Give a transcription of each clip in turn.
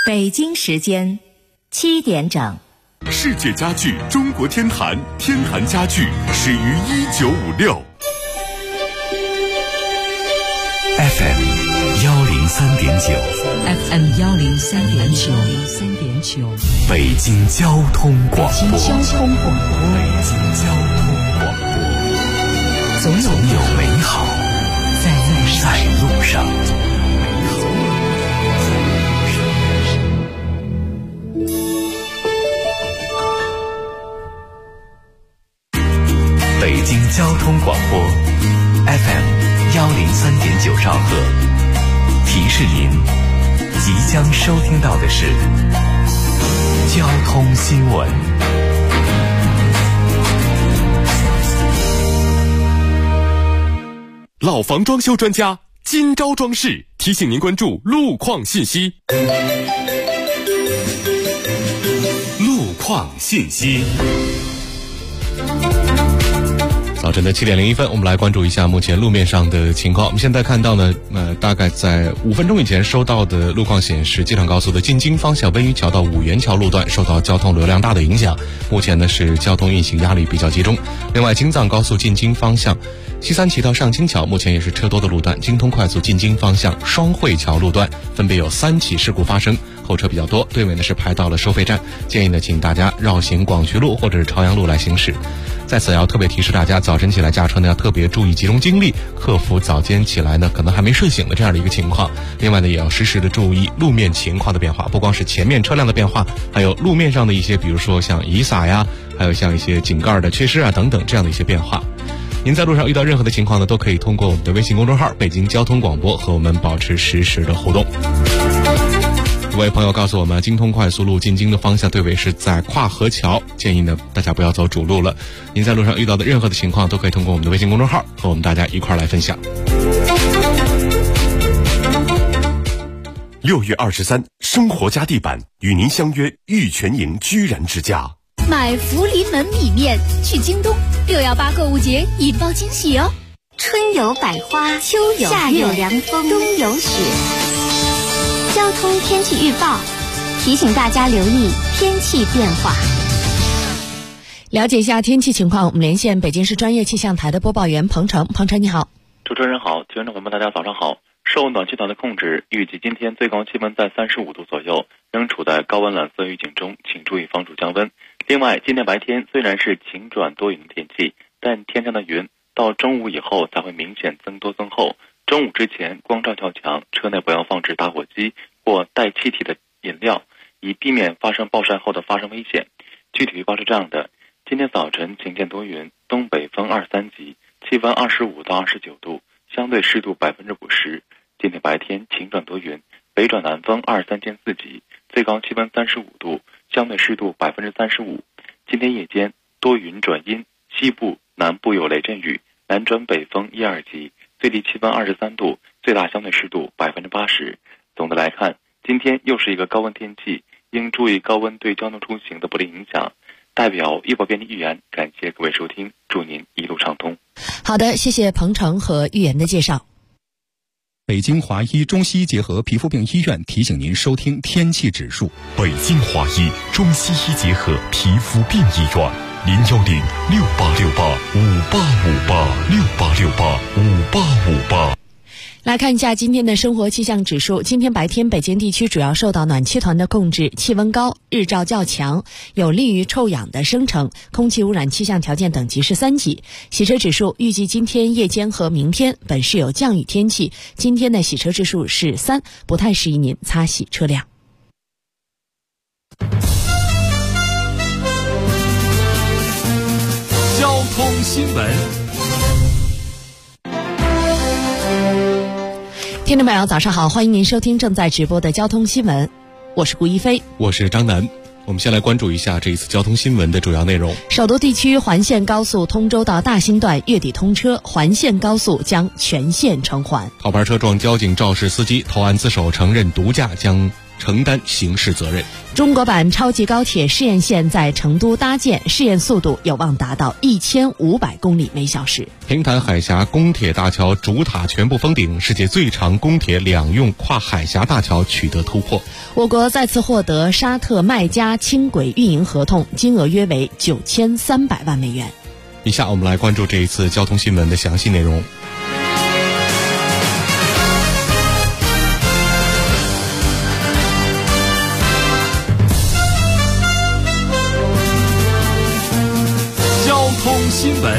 北京时间7点整。 世界家具中国天坛，天坛家具始于1956。FM 103.9 FM 103.9 北京交通广播。 北京交通广播，总有美好在路上。 北京交通广播 FM 103.9兆赫，提示您即将收听到的是交通新闻。老房装修专家今朝装饰提醒您关注路况信息。路况信息。早晨的7点01分，我们来关注一下目前路面上的情况。我们现在看到呢，大概在5分钟以前收到的路况显示，机场高速的进京方向温榆桥到五元桥路段受到交通流量大的影响，目前呢是交通运行压力比较集中。另外，京藏高速进京方向西三旗到上京桥目前也是车多的路段，京通快速进京方向双汇桥路段分别有3起事故发生，后车比较多，队尾呢是排到了收费站，建议呢请大家绕行广渠路或者是朝阳路来行驶。在此要特别提示大家，早晨起来驾车呢要特别注意集中精力，克服早间起来呢可能还没睡醒的这样的一个情况。另外呢，也要时时的注意路面情况的变化，不光是前面车辆的变化，还有路面上的一些，比如说像雨洒呀，还有像一些井盖的缺失啊等等这样的一些变化。您在路上遇到任何的情况呢，都可以通过我们的微信公众号北京交通广播和我们保持实时的互动。一位朋友告诉我们，京通快速路进京的方向队尾是在跨河桥，建议呢大家不要走主路了。您在路上遇到的任何的情况都可以通过我们的微信公众号和我们大家一块来分享。6月23，生活家地板与您相约玉泉营居然之家。 买福临门米面去京东，618购物节引爆惊喜哦！ 春有百花，秋有夏有凉风，冬有雪。交通天气预报提醒大家留意天气变化。 了解一下天气情况，我们连线北京市专业气象台的播报员彭程。彭程你好。 主持人好，听众朋友们大家早上好。受暖气团的控制，预计今天最高气温在35度左右，仍处在高温蓝色预警中，请注意防暑降温。另外，今天白天虽然是晴转多云的天气，但天上的云到中午以后才会明显增多增厚。中午之前光照较强，车内不要放置打火机或带气体的饮料，以避免发生暴晒后的发生危险。具体预报是这样的：今天早晨晴见多云，东北风2、3级，气温25到29度，相对湿度50%。今天白天晴转多云，北转南风2、3兼4级，最高气温35度，相对湿度35%。今天夜间多云转阴，西部、南部有雷阵雨，南转北风1、2级，最低气温23度，最大相对湿度80%。总的来看，今天又是一个高温天气，应注意高温对交通出行的不利影响。代表预报编辑预言，感谢各位收听，祝您一路畅通。 好的，谢谢彭程和预言的介绍。 北京华医中西医结合皮肤病医院提醒您收听天气指数。 北京华医中西医结合皮肤病医院，0868585858，68685858。 来看一下今天的生活气象指数。今天白天北京地区主要受到暖气团的控制，气温高，日照较强，有利于臭氧的生成，空气污染气象条件等级是3级。洗车指数预计今天夜间和明天本市有降雨天气，今天的洗车指数是3，不太适宜您擦洗车辆。 交通新闻。 听众朋友早上好，欢迎您收听正在直播的交通新闻，我是顾一飞， 我是张楠。我们先来关注一下这一次交通新闻的主要内容。 首都地区环线高速通州到大兴段月底通车，环线高速将全线成环。 套牌车撞交警肇事司机，投案自首承认毒驾，将承担刑事责任。 中国版超级高铁试验线在成都搭建，试验速度有望达到1500公里每小时。 平潭海峡公铁大桥主塔全部封顶，世界最长公铁两用跨海峡大桥取得突破。 我国再次获得沙特麦加轻轨运营合同，金额约为9300万美元。 以下我们来关注这一次交通新闻的详细内容。 交通新闻。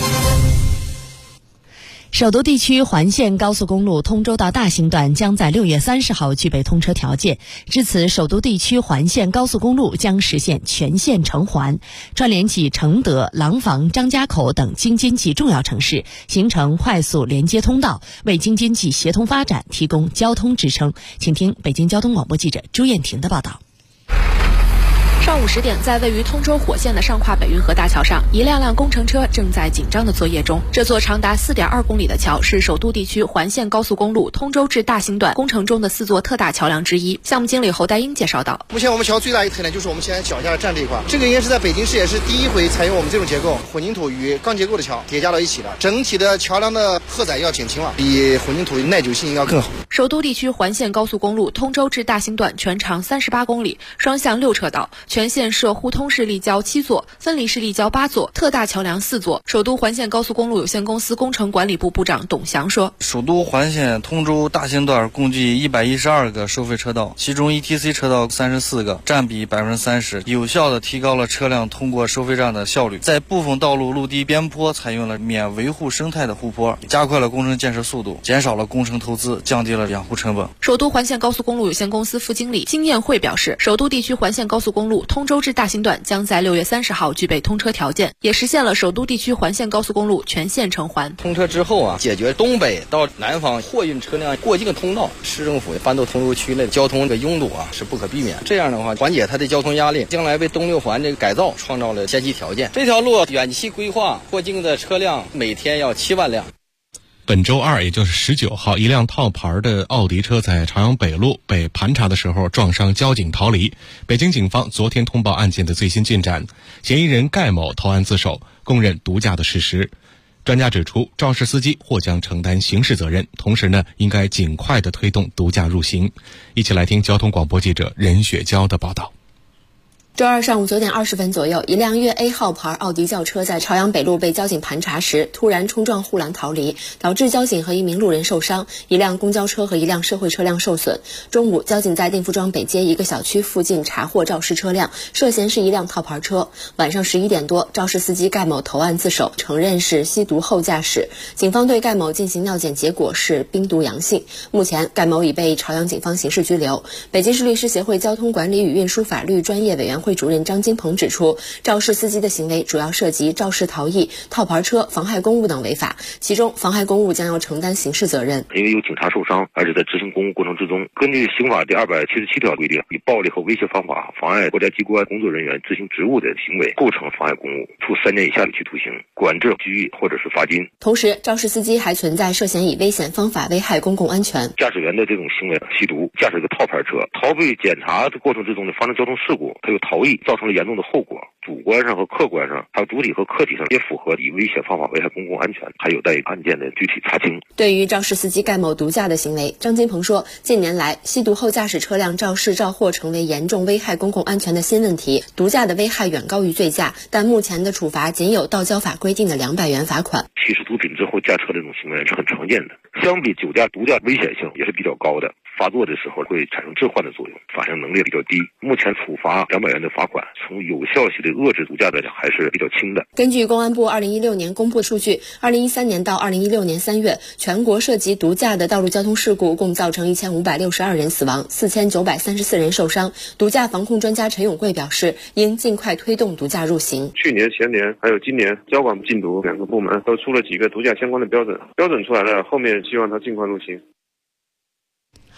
首都地区环线高速公路通州到大兴段将在6月30号具备通车条件，至此首都地区环线高速公路将实现全线成环，串联起承德、廊坊、张家口等京津冀重要城市，形成快速连接通道，为京津冀协同发展提供交通支撑。请听北京交通广播记者朱艳婷的报道。 上午10点，在位于通州火线的上跨北运河大桥上，一辆辆工程车正在紧张的作业中。这座长达4.2公里的桥是首都地区环线高速公路通州至大兴段工程中的4座特大桥梁之一。项目经理侯代英介绍道： 目前我们桥最大一个特点就是我们现在脚下的站这一块，这个应该是在北京市也是第一回采用我们这种结构，混凝土与钢结构的桥叠加到一起了，整体的桥梁的荷载要减轻了，比混凝土耐久性要更好。 首都地区环线高速公路通州至大兴段全长38公里，双向6车道，全线设互通式立交7座，分离式立交8座，特大桥梁4座。首都环线高速公路有限公司工程管理部部长董翔说： 首都环线通州大兴段共计112个收费车道，其中 ETC 车道34个，占比30%，有效地提高了车辆通过收费站的效率。在部分道路陆地边坡采用了免维护生态的护坡，加快了工程建设速度，减少了工程投资，降低了养护成本。 首都环线高速公路有限公司副经理金燕慧表示，首都地区环线高速公路通州至大兴段将在6月30号具备通车条件，也实现了首都地区环线高速公路全线成环。 通车之后解决东北到南方货运车辆过境的通道，市政府搬到通州区内交通的拥堵是不可避免。这样的话，缓解它的交通压力，将来为东六环这个改造创造了先期条件。这条路远期规划过境的车辆每天要7万辆。 本周2，也就是19号，一辆套牌的奥迪车在朝阳北路被盘查的时候撞伤交警逃离。北京警方昨天通报案件的最新进展，嫌疑人盖某投案自首，供认毒驾的事实。专家指出，肇事司机或将承担刑事责任，同时应该尽快的推动毒驾入刑。一起来听交通广播记者任雪娇的报道。 周二上午9点20分左右，一辆粤 A 号牌奥迪轿车在朝阳北路被交警盘查时，突然冲撞护栏逃离，导致交警和一名路人受伤，一辆公交车和一辆社会车辆受损。中午，交警在定福庄北街一个小区附近查获肇事车辆，涉嫌是一辆套牌车。晚上11点多，肇事司机盖某投案自首，承认是吸毒后驾驶。警方对盖某进行尿检，结果是冰毒阳性。目前，盖某已被朝阳警方刑事拘留。北京市律师协会交通管理与运输法律专业委员会主任张金鹏指出，肇事司机的行为主要涉及肇事逃逸、套牌车、妨害公务等违法，其中妨害公务将要承担刑事责任。 因为有警察受伤，而且在执行公务过程之中，根据刑法第277条规定，以暴力和威胁方法妨碍国家机关工作人员执行职务的行为，构成妨害公务，处3年以下有期徒刑、管制、拘役或者是罚金。 同时，肇事司机还存在涉嫌以危险方法危害公共安全。 驾驶员的这种行为，吸毒、驾驶一个套牌车、逃避检查的过程之中发生交通事故，还有逃逸，造成了严重的后果，主观上和客观上，还有主体和客体上也符合以危险方法危害公共安全，还有待于案件的具体查清。 对于肇事司机盖某毒驾的行为，张金鹏说，近年来吸毒后驾驶车辆肇事肇祸成为严重危害公共安全的新问题，毒驾的危害远高于醉驾，但目前的处罚仅有道交法规定的200元罚款。 吸食毒品之后驾车这种行为是很常见的，相比酒驾、毒驾危险性也是比较高的，发作的时候会产生致幻的作用，反应能力比较低。目前处罚200元的罚款，从有效性的遏制毒驾来讲还是比较轻的。 根据公安部2016年公布数据，2013年到2016年3月，全国涉及毒驾的道路交通事故共造成1562人死亡，4934人受伤。毒驾防控专家陈永贵表示，应尽快推动毒驾入刑。 去年、前年还有今年，交管、禁毒2个部门都出了几个毒驾相关的标准出来了，后面希望它尽快入刑。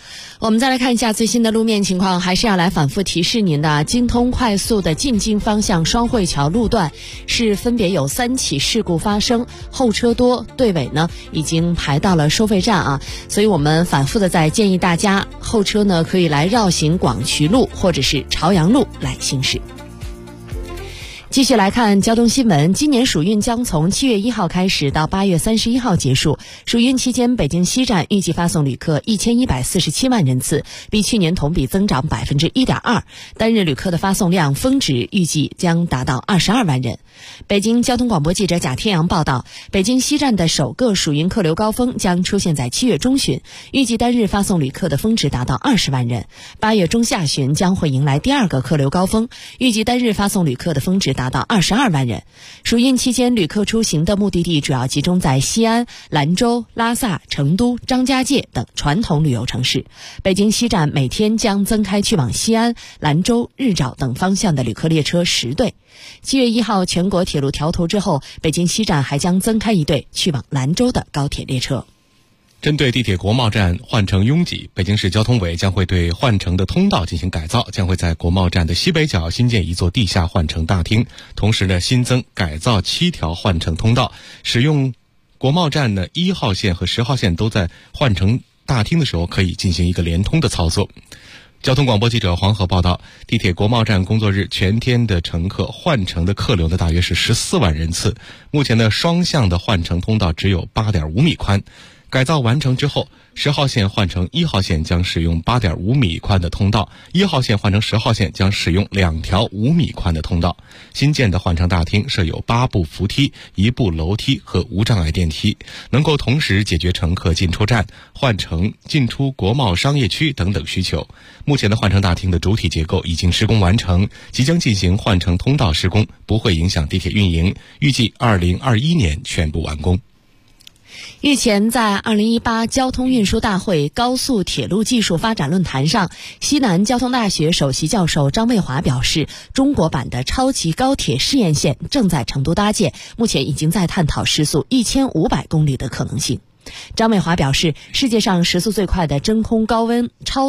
我们再来看一下最新的路面情况，还是要来反复提示您的，京通快速的进京方向双汇桥路段是分别有3起事故发生，后车多，队尾呢已经排到了收费站啊，所以我们反复的在建议大家后车呢可以来绕行广渠路或者是朝阳路来行驶。继续来看交通新闻，今年暑运将从7月1号开始到8月31号结束。暑运期间，北京西站预计发送旅客1147万人次，比去年同比增长 1.2%， 单日旅客的发送量峰值预计将达到22万人。北京交通广播记者贾天阳报道，北京西站的首个暑运客流高峰将出现在7月中旬，预计单日发送旅客的峰值达到20万人。8月中下旬将会迎来第2个客流高峰，预计单日发送旅客的峰值达到22万人。暑运期间，旅客出行的目的地主要集中在西安、兰州、拉萨、成都、张家界等传统旅游城市。北京西站每天将增开去往西安、兰州、日照等方向的旅客列车10对。7月1号全国铁路调头之后，北京西站还将增开1对去往兰州的高铁列车。 针对地铁国贸站换乘拥挤，北京市交通委将会对换乘的通道进行改造，将会在国贸站的西北角新建一座地下换乘大厅，同时呢新增改造7条换乘通道，使用国贸站的1号线和10号线都在换乘大厅的时候可以进行一个联通的操作。交通广播记者黄河报道，地铁国贸站工作日全天的乘客换乘的客流呢大约是14万人次，目前呢双向的换乘通道只有 8.5 米宽。改造完成之后，10号线换成1号线将使用 8.5 米宽的通道，1号线换成10号线将使用2条5米宽的通道。新建的换乘大厅设有8部扶梯、1部楼梯和无障碍电梯，能够同时解决乘客进出站、换乘、进出国贸商业区等等需求。目前的换乘大厅的主体结构已经施工完成，即将进行换乘通道施工，不会影响地铁运营，预计2021年全部完工。 日前，在2018交通运输大会高速铁路技术发展论坛上，西南交通大学首席教授张卫华表示，中国版的超级高铁试验线正在成都搭建，目前已经在探讨时速1500公里的可能性。张卫华表示，世界上时速最快的真空高温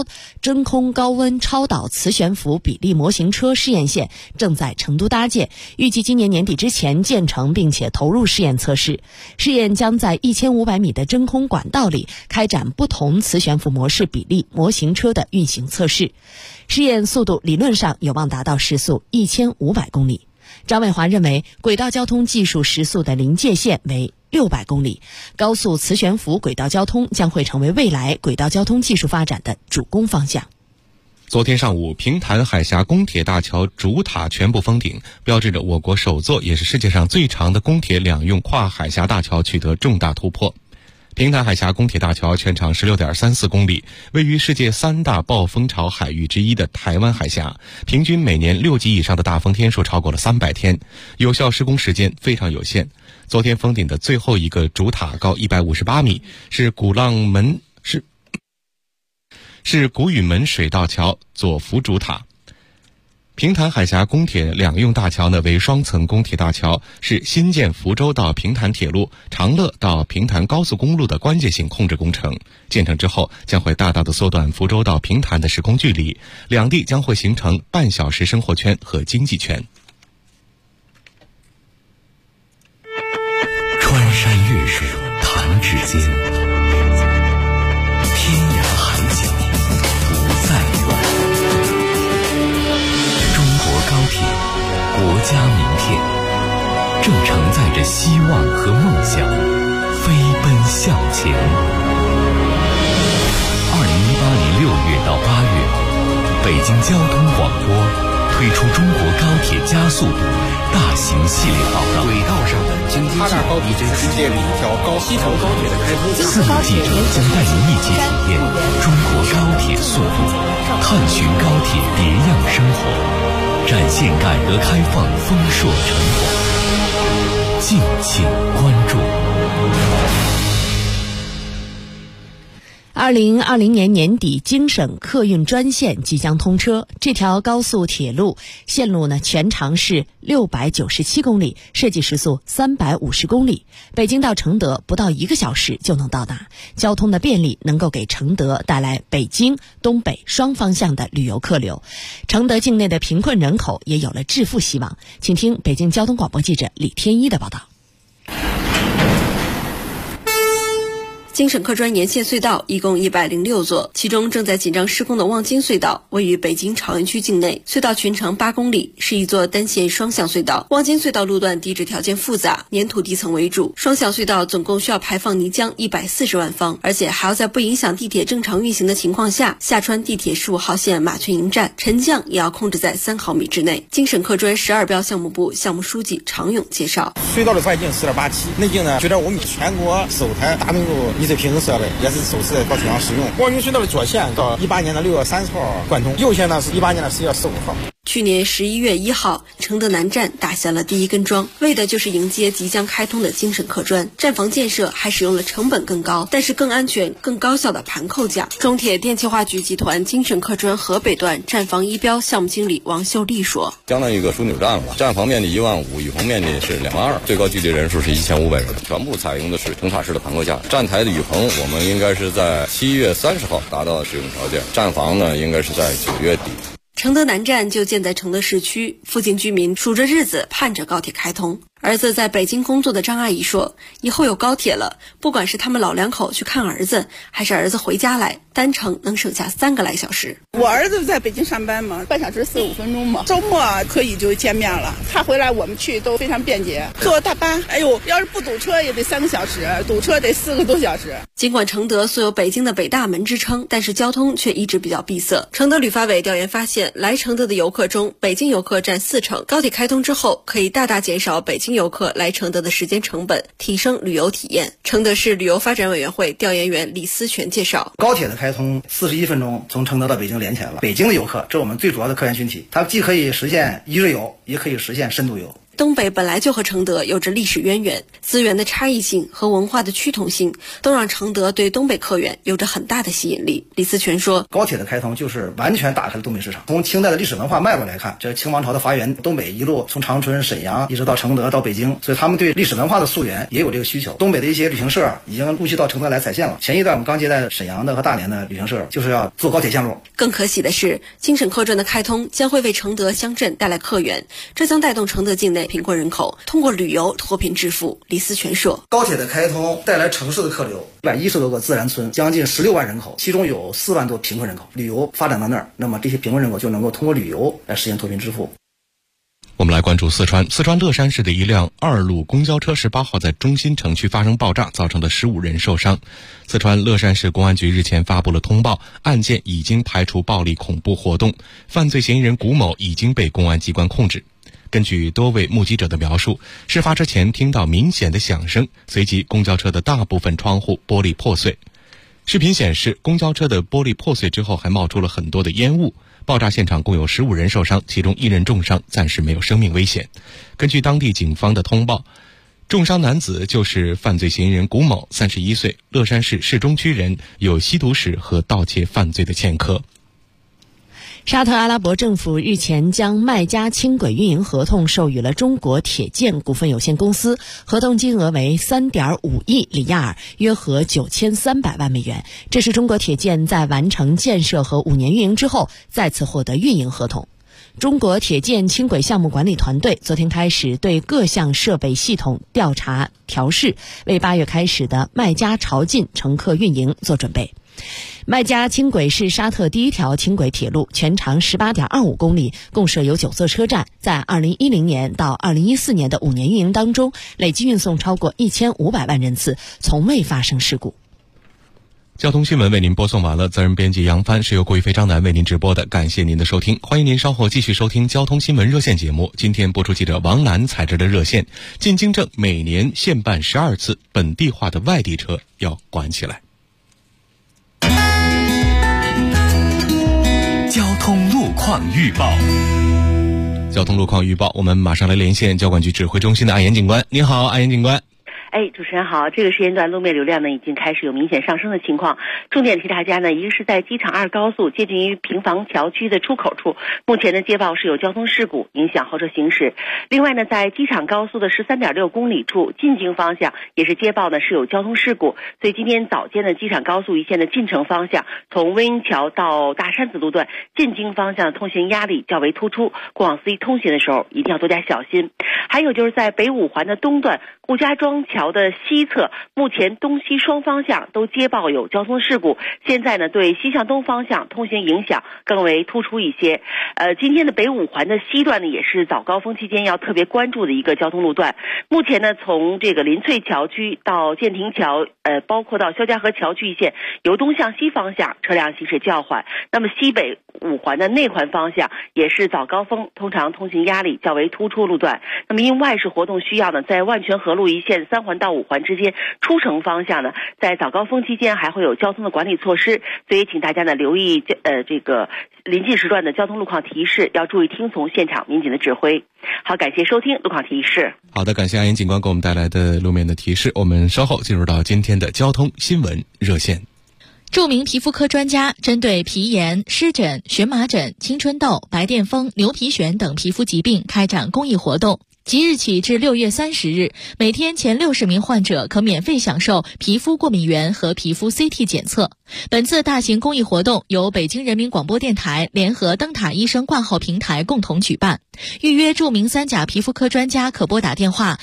超导磁悬浮比例模型车试验线正在成都搭建，预计今年年底之前建成并且投入试验测试。试验将在1500米的真空管道里开展不同磁悬浮模式比例模型车的运行测试，试验速度理论上有望达到时速1500公里。张卫华认为，轨道交通技术时速的临界线为600公里，高速磁悬浮轨道交通将会成为未来轨道交通技术发展的主攻方向。 昨天上午，平潭海峡公铁大桥主塔全部封顶，标志着我国首座也是世界上最长的公铁两用跨海峡大桥取得重大突破。平潭海峡公铁大桥全长 16.34 公里，位于世界3大暴风潮海域之一的台湾海峡，平均每年6级以上的大风天数超过了300天，有效施工时间非常有限。昨天封顶的最后一个主塔高158米，是古宇门水道桥左浮主塔。平潭海峡公铁两用大桥呢为双层公铁大桥，是新建福州到平潭铁路、长乐到平潭高速公路的关键性控制工程。建成之后，将会大大的缩短福州到平潭的时空距离，两地将会形成半小时生活圈和经济圈。 穿山越水弹指间，天涯海角不再远。中国高铁，国家名片，正承载着希望和梦想，飞奔向前。2018年6月到8月，北京交通广播推出中国高铁加速度大型系列报道， 轨道上的经济性高铁是世界里一条西条高铁的开通。 4名记者将带您一起体验中国高铁速度，探寻高铁别样生活，展现改革开放丰硕成果。敬请关注。 2020年年底，京省客运专线即将通车。这条高速铁路线路呢，全长是697公里，设计时速350公里。北京到承德不到1个小时就能到达，交通的便利能够给承德带来北京、东北双方向的旅游客流。承德境内的贫困人口也有了致富希望。请听北京交通广播记者李天一的报道。 京省客专沿线隧道一共106座，其中正在紧张施工的望京隧道位于北京朝阳区境内，隧道全长8公里，是一座单线双向隧道。望京隧道路段地质条件复杂，粘土地层为主，双向隧道总共需要排放泥浆140万方，而且还要在不影响地铁正常运行的情况下下穿地铁15号线马圈营站，沉降也要控制在3毫米之内。京省客专12标项目部项目书记常勇介绍， 隧道的外径4.87，内径呢9.5米，全国首台大密度泥水平衡设备，也是首次在高铁上使用。望京隧道的左线到18年的6月30号贯通，右线呢是18年的10月15号。 去年11月1号，承德南站打下了第一根桩，为的就是迎接即将开通的京省客专。站房建设还使用了成本更高，但是更安全、更高效的盘扣架。中铁电气化局集团京省客专河北段站房1标项目经理王秀丽说：“ 相当于一个枢纽站了，站房面积15000，雨棚面积是22000，最高聚集人数是1500人，全部采用的是成塔式的盘扣架。站台的雨棚我们应该是在7月30号达到使用条件，站房呢应该是在9月底。” 承德南站就建在承德市区，附近居民数着日子盼着高铁开通。儿子在北京工作的张阿姨说，以后有高铁了，不管是他们老两口去看儿子，还是儿子回家来，单程能省下3个来小时。 我儿子在北京上班嘛，半小时45分钟嘛，周末可以就见面了，他回来我们去都非常便捷。坐大巴，哎呦，要是不堵车也得3个小时，堵车得4个多小时。 尽管承德素有北京的北大门之称，但是交通却一直比较闭塞。承德旅发委调研发现，来承德的游客中，北京游客占40%。高铁开通之后，可以大大减少北京游客来承德的时间成本，提升旅游体验。承德市旅游发展委员会调研员李思全介绍， 高铁的开通41分钟从承德到北京连起来了。北京的游客，这是我们最主要的客源群体，它既可以实现一日游，也可以实现深度游。 东北本来就和承德有着历史渊源，资源的差异性和文化的趋同性都让承德对东北客源有着很大的吸引力。李思全说， 高铁的开通就是完全打开了东北市场。从清代的历史文化脉络来看，这清王朝的发源，东北一路从长春、沈阳一直到承德到北京，所以他们对历史文化的溯源也有这个需求。东北的一些旅行社已经陆续到承德来踩线了。前一段我们刚接待沈阳的和大连的旅行社，就是要坐高铁线路。 更可喜的是，京省客专的开通将会为承德乡镇带来客源，这将带动承德境内贫困人口通过旅游脱贫致富。李思全说， 高铁的开通带来城市的客流，110多个自然村，将近16万人口，其中有4万多贫困人口。旅游发展到那儿，那么这些贫困人口就能够通过旅游来实现脱贫致富。 我们来关注四川乐山市的一辆2路公交车18号在中心城区发生爆炸，造成了15人受伤。四川乐山市公安局日前发布了通报，案件已经排除暴力恐怖活动，犯罪嫌疑人古某已经被公安机关控制。根据多位目击者的描述，事发之前听到明显的响声，随即公交车的大部分窗户玻璃破碎。视频显示，公交车的玻璃破碎之后还冒出了很多的烟雾。爆炸现场共有15人受伤，其中1人重伤，暂时没有生命危险。根据当地警方的通报，重伤男子就是犯罪嫌疑人古某，31岁，乐山市市中区人，有吸毒史和盗窃犯罪的前科。 沙特阿拉伯政府日前将麦加轻轨运营合同授予了中国铁建股份有限公司，合同金额为3.5亿里亚尔，约合9300万美元。这是中国铁建在完成建设和5年运营之后再次获得运营合同。中国铁建轻轨项目管理团队昨天开始对各项设备系统调查调试，为8月开始的麦加朝觐乘客运营做准备。麦加轻轨是沙特第一条轻轨铁路，全长18.25公里，共设有9座车站。在2010年到2014年的5年运营当中，累计运送超过1500万人次，从未发生事故。 交通新闻为您播送完了，责任编辑杨帆，是由郭一飞、张楠为您直播的，感谢您的收听，欢迎您稍后继续收听交通新闻热线节目。今天播出记者王楠采制的热线，进京证每年限办12次，本地化的外地车要管起来。 交通路况预报。 交通路况预报，我们马上来连线交管局指挥中心的安岩警官。您好，安岩警官。 主持人好，这个时间段路面流量呢已经开始有明显上升的情况。重点提大家呢，一个是在机场2高速接近于平房桥区的出口处，目前的接报是有交通事故影响后车行驶。另外呢，在机场高速的13.6公里处进京方向也是接报呢是有交通事故，所以今天早间的机场高速一线的进城方向，从温榆桥到大山子路段进京方向的通行压力较为突出，过往司机通行的时候一定要多加小心。还有就是在北5环的东段顾家庄桥的西侧，目前东西双方向都接报有交通事故，现在呢对西向东方向通行影响更为突出一些。今天的北5环的西段呢也是早高峰期间要特别关注的一个交通路段。目前呢从这个临翠桥区到建亭桥，包括到肖家河桥区一线，由东向西方向车辆行驶较缓。那么西北5环的内环方向也是早高峰通常通行压力较为突出路段。那么因外事活动需要呢，在万泉河路一线3环到5环之间出城方向呢，在早高峰期间还会有交通的管理措施，所以请大家呢留意这个临近时段的交通路况提示，要注意听从现场民警的指挥。好，感谢收听路况提示。 好的，感谢阿英警官给我们带来的路面的提示。我们稍后进入到今天的交通新闻热线。 著名皮肤科专家针对皮炎、湿疹、荨麻疹、青春痘、白癜风、牛皮癣等皮肤疾病开展公益活动。即日起至6月30日，每天前60名患者可免费享受皮肤过敏原和皮肤 CT 检测。本次大型公益活动由北京人民广播电台联合灯塔医生挂号平台共同举办。预约著名3甲皮肤科专家可拨打电话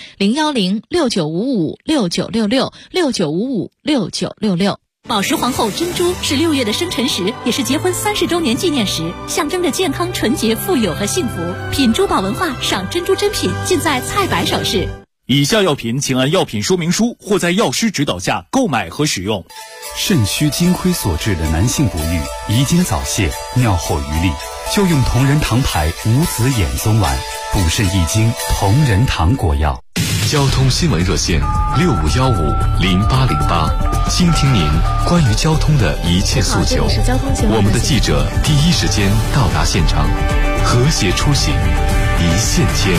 01069556966 69556966。 宝石皇后珍珠是6月的生辰时，也是结婚30周年纪念时，象征着健康、纯洁、富有和幸福。品珠宝文化，赏珍珠珍品，尽在菜百首饰。 以下药品请按药品说明书或在药师指导下购买和使用。 肾虚金亏所致的男性不育、遗精早泄、尿后余力，就用同仁堂牌无籽眼松丸补肾益精，同仁堂果药。 交通新闻热线65150808，倾听您关于交通的一切诉求。我们的记者第一时间到达现场，和谐出行，一线牵。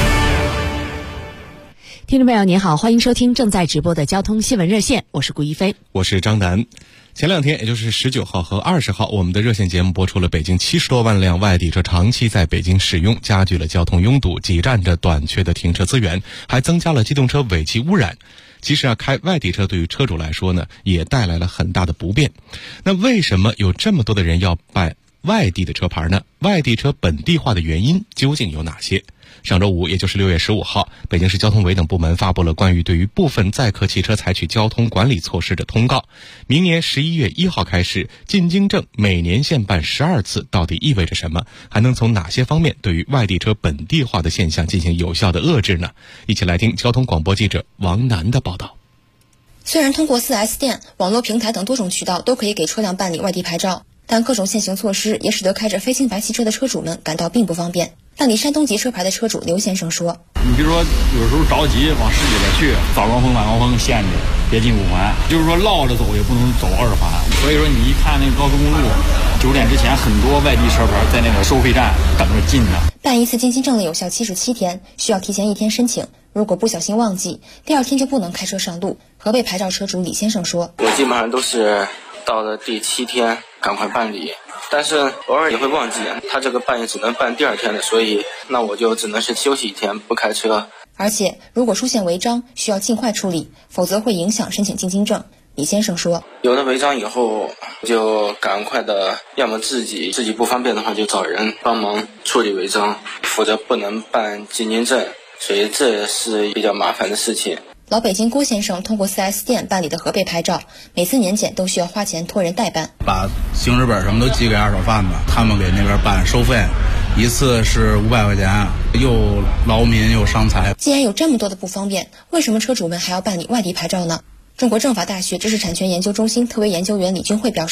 听众朋友您好，欢迎收听正在直播的交通新闻热线，我是顾一飞， 我是张楠。前2天，也就是19号和20号，我们的热线节目播出了北京70多万辆外地车长期在北京使用，加剧了交通拥堵，挤占着短缺的停车资源，还增加了机动车尾气污染。其实开外地车对于车主来说呢，也带来了很大的不便。那为什么有这么多的人要办外地的车牌呢？外地车本地化的原因究竟有哪些？上周五，也就是6月15号，北京市交通委等部门发布了关于对于部分载客汽车采取交通管理措施的通告。明年11月1号开始，进京证每年限办12次，到底意味着什么？还能从哪些方面对于外地车本地化的现象进行有效的遏制呢？一起来听交通广播记者王楠的报道。 虽然通过 4S 店、网络平台等多种渠道都可以给车辆办理外地牌照，但各种现行措施也使得开着非清白汽车的车主们感到并不方便。办理山东籍车牌的车主刘先生说：“ 你比如说，有时候着急往市里边去，早高峰、晚高峰限制，别进5环，就是说绕着走也不能走2环。所以说，你一看那个高速公路，9点之前很多外地车牌在那个收费站等着进呢。 办一次进京证的有效期是7天，需要提前1天申请。如果不小心忘记，第2天就不能开车上路。河北牌照车主李先生说：“ 我基本上都是到了第7天赶快办理。”但是偶尔也会忘记，他这个办也只能办第2天的，所以那我就只能是休息1天不开车。 而且如果出现违章，需要尽快处理，否则会影响申请进京证。李先生说：“ 有了违章以后，就赶快的，要么自己不方便的话，就找人帮忙处理违章，否则不能办进京证，所以这是比较麻烦的事情。” 老北京郭先生通过 4S 店办理的河北牌照，每次年检都需要花钱托人代办， 把行驶本什么都寄给二手贩子，他们给那边办收费，一次是500块钱，又劳民又伤财。 既然有这么多的不方便，为什么车主们还要办理外地牌照呢？中国政法大学知识产权研究中心特委研究员李军慧表示，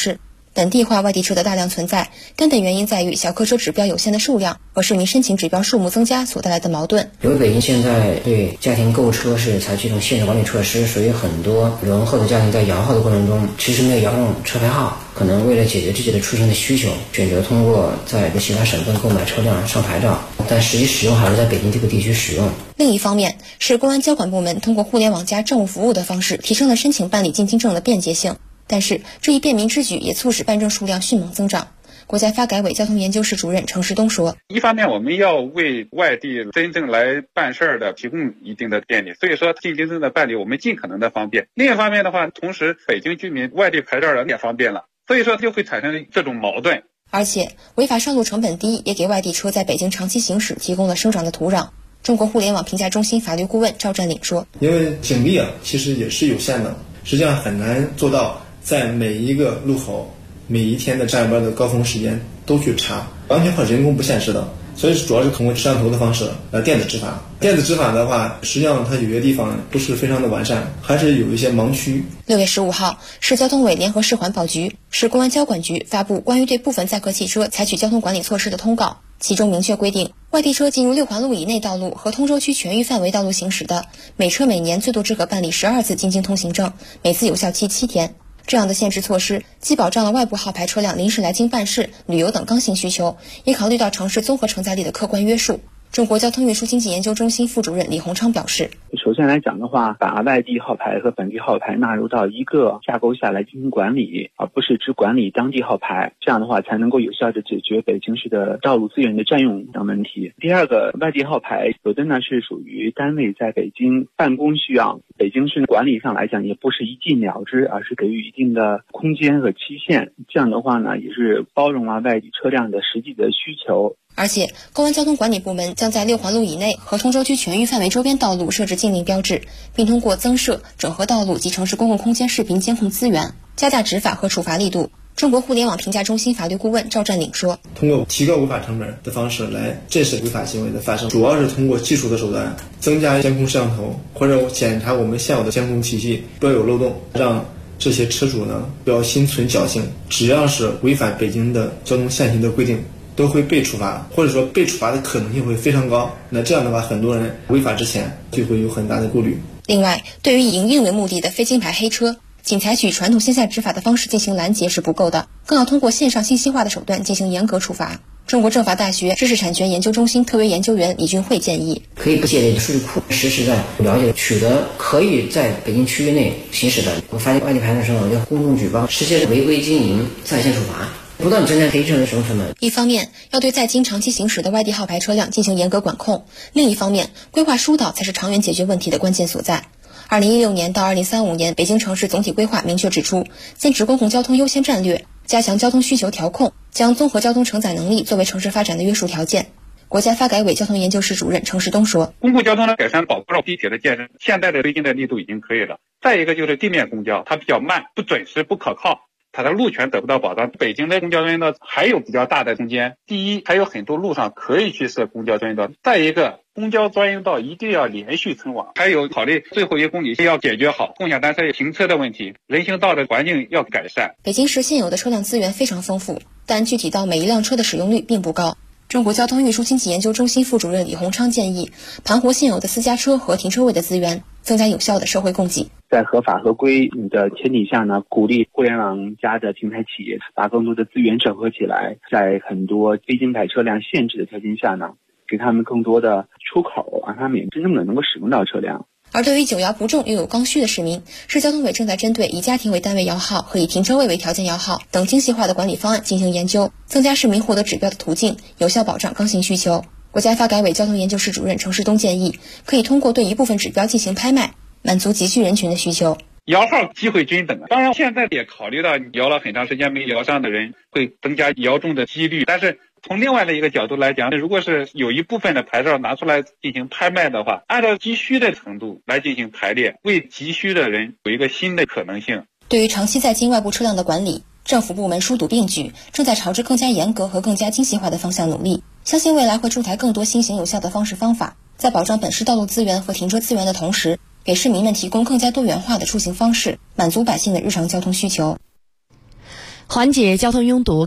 本地化外地车的大量存在，根本原因在于小客车指标有限的数量和市民申请指标数目增加所带来的矛盾。 由于北京现在对家庭购车是采取一种限制管理措施，所以很多轮候的家庭在摇号的过程中其实没有摇中车牌号，可能为了解决自己的出行的需求，选择通过在其他省份购买车辆上牌照，但实际使用还是在北京这个地区使用。 另一方面，是公安交管部门通过互联网加政务服务的方式提升了申请办理进京证的便捷性。但是这一便民之举也促使办证数量迅猛增长。国家发改委交通研究室主任程世东说， 一方面我们要为外地真正来办事的提供一定的便利，所以说进京证的办理我们尽可能的方便。另一方面的话，同时北京居民外地牌照人也方便了，所以说就会产生这种矛盾。 而且违法上路成本低，也给外地车在北京长期行驶提供了生长的土壤。中国互联网评价中心法律顾问赵占领说， 因为警力其实也是有限的，实际上很难做到在每一个路口每一天的站班的高峰时间都去查，完全靠人工不现实的，所以主要是通过摄像头的方式电子执法。电子执法的话，实际上它有些地方不是非常的完善，还是有一些盲区。 6月15号，市交通委联合市环保局、市公安交管局发布关于对部分载客汽车采取交通管理措施的通告，其中明确规定，外地车进入6环路以内道路和通州区全域范围道路行驶的，每车每年最多只可办理12次进京通行证，每次有效期7天。这样的限制措施既保障了外部号牌车辆临时来京办事、旅游等刚性需求，也考虑到城市综合承载力的客观约束。中国交通运输经济研究中心副主任李洪昌表示， 首先来讲的话，把外地号牌和本地号牌纳入到一个架构下来进行管理，而不是只管理当地号牌，这样的话才能够有效地解决北京市的道路资源的占用等问题。第二个，外地号牌有的呢是属于单位在北京办公需要，北京市管理上来讲也不是一禁了之，而是给予一定的空间和期限，这样的话呢也是包容了外地车辆的实际的需求。 而且公安交通管理部门将在6环路以内和通州区全域范围周边道路设置禁令标志，并通过增设、整合道路及城市公共空间视频监控资源，加大执法和处罚力度。中国互联网评价中心法律顾问赵占领说， 通过提高违法成本的方式来震慑违法行为的发生，主要是通过技术的手段，增加监控摄像头，或者检查我们现有的监控体系不要有漏洞，让这些车主呢不要心存侥幸，只要是违反北京的交通限行的规定都会被处罚，或者说被处罚的可能性会非常高。那这样的话，很多人违法之前就会有很大的顾虑。 另外，对于以营运为目的的非金牌黑车，仅采取传统线下执法的方式进行拦截是不够的，更要通过线上信息化的手段进行严格处罚。中国政法大学知识产权研究中心特约研究员李俊慧建议， 可以借鉴数据库，实时在了解取得可以在北京区域内行驶的，我发现外地牌的时候要公众举报，实现违规经营在线处罚，不断增加黑车的使用成本。 一方面要对在京长期行驶的外地号牌车辆进行严格管控，另一方面规划疏导才是长远解决问题的关键所在。2016年到2035年，北京城市总体规划明确指出，坚持公共交通优先战略，加强交通需求调控，将综合交通承载能力作为城市发展的约束条件。国家发改委交通研究室主任程世东说， 公共交通的改善包括了地铁的建设，现在的推进的力度已经可以了。再一个就是地面公交，它比较慢、不准时、不可靠，它的路权得不到保障。北京的公交专用道还有比较大的空间，第一，还有很多路上可以去设公交专用道，再一个，公交专用道一定要连续称网，还有考虑最后1公里要解决好共享单车停车的问题，人行道的环境要改善。 北京市现有的车辆资源非常丰富，但具体到每一辆车的使用率并不高。中国交通运输经济研究中心副主任李洪昌建议，盘活现有的私家车和停车位的资源，增加有效的社会供给。 在合法合规的前提下呢，鼓励互联网加的平台企业把更多的资源整合起来，在很多非金牌车辆限制的条件下呢，给他们更多的出口，让他们也真正的能够使用到车辆。 而对于久摇不中又有刚需的市民，市交通委正在针对以家庭为单位摇号和以停车位为条件摇号等精细化的管理方案进行研究，增加市民获得指标的途径，有效保障刚性需求。国家发改委交通研究室主任程世东建议，可以通过对一部分指标进行拍卖，满足急需人群的需求。 摇号机会均等，当然现在也考虑到摇了很长时间没摇上的人会增加摇中的几率，但是从另外的一个角度来讲，如果是有一部分的牌照拿出来进行拍卖的话，按照急需的程度来进行排列，为急需的人有一个新的可能性。 对于长期在京外部车辆的管理，政府部门疏堵并举，正在朝着更加严格和更加精细化的方向努力，相信未来会出台更多新型有效的方式方法，在保障本市道路资源和停车资源的同时，给市民们提供更加多元化的出行方式，满足百姓的日常交通需求。 缓解交通拥堵。